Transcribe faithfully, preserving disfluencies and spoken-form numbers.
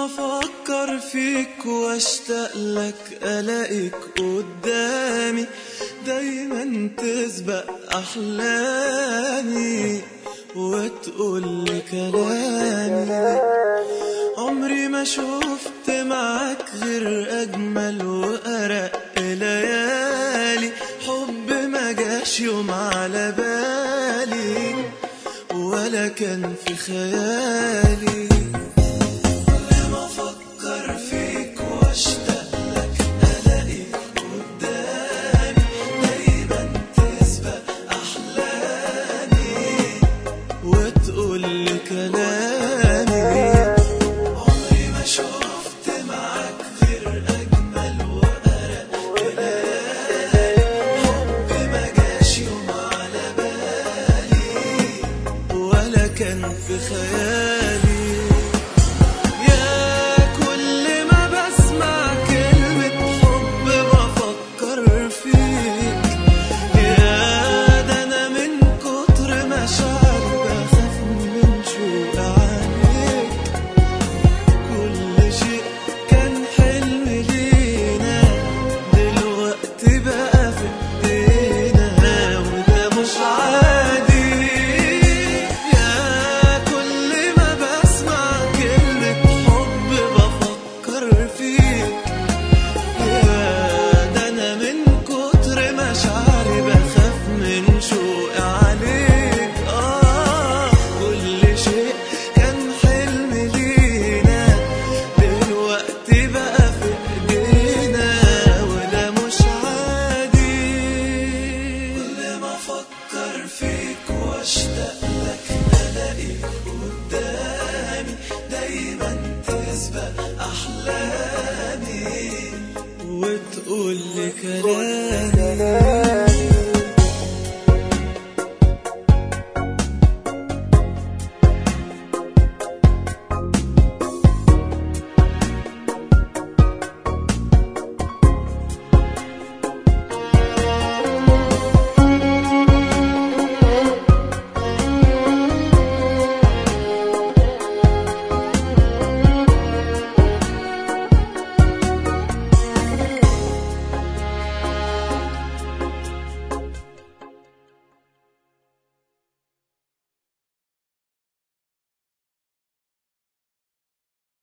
افكر فيك واشتاق لك الاقيك قدامي، دايما تسبق احلامي وتقولي كلامي. عمري ما شفت معاك غير اجمل وارق ليالي، حب ما جاش يوم على بالي ولا كان في خيالي. كل ما افكر فيك واشتاق لك الاقيك قدامي، دايما تسبق احلامي وتقولي كلامي. عمري ما شفت معاك غير اجمل وارق ليالي، حب ما جاش يوم على بالي ولا كان في خيالي. يا كل ما بسمع كلمة حب بفكر فيك، يا ده أنا من كتر مشاعري بخاف من شوق عليك. كل شيء كان حلم لينا دلوقتي بقى في ايدينا وده مش عادي. يا كل ما بسمع كلمة حب بفكر فيك، يا ده أنا من كتر مشاعري بخاف من شوق عليك. آه كل شيء كان حلم لينا دلوقتي بقى في ايدينا وده مش عادي. كل ما افكر فيك واشتاق لك الاقيك قدامي، دايما تسبق احلامي وتقولي كلامي.